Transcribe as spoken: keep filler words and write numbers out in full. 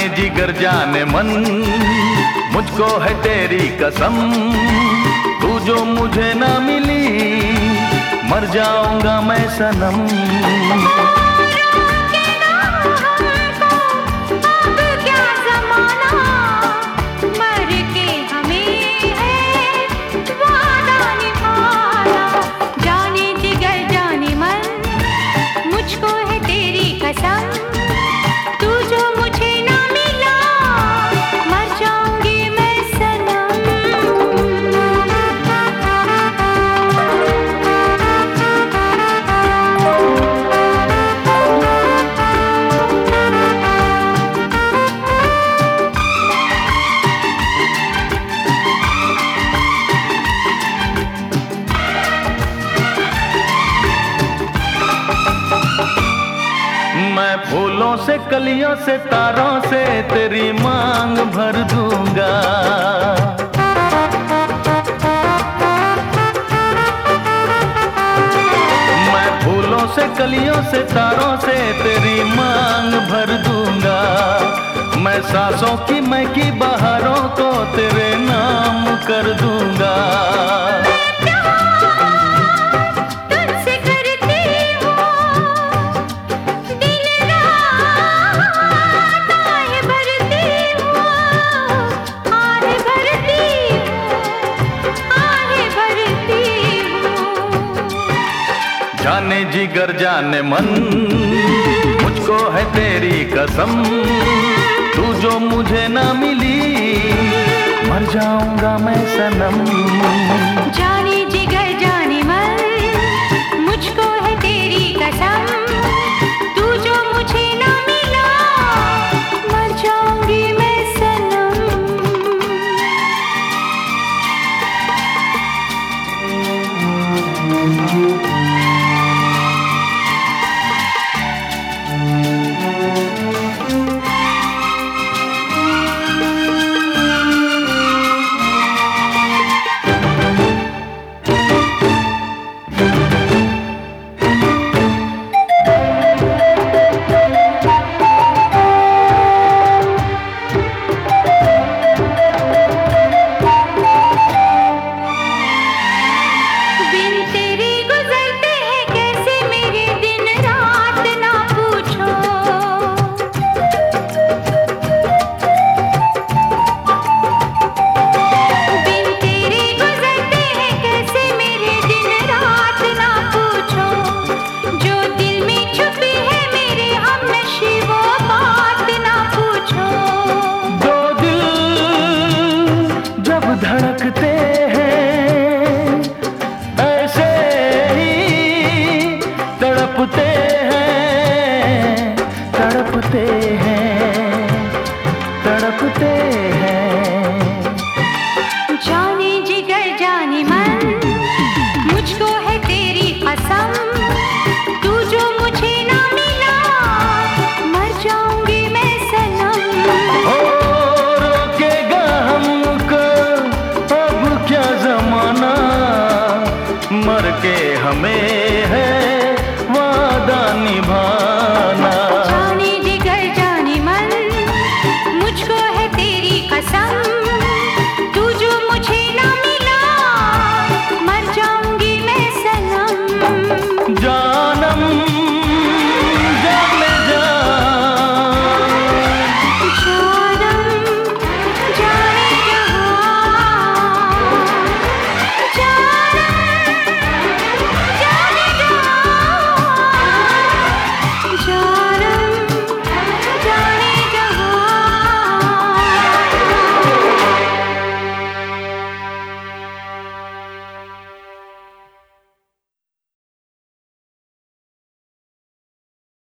जिगर जाने मन, मुझको है तेरी कसम, तू जो मुझे ना मिली मर जाऊंगा मैं सनम। मैं फूलों से कलियों से तारों से तेरी मांग भर दूंगा। मैं फूलों से कलियों से तारों से तेरी मांग भर दूंगा। मैं सांसों की महकी बहारों को तेरे नाम कर दूंगा। जाने जिगर जाने मन, मुझको है तेरी कसम, तू जो मुझे ना मिली मर जाऊंगा मैं सनम। जाने जिगर जाने मन, मुझको है तेरी कसम।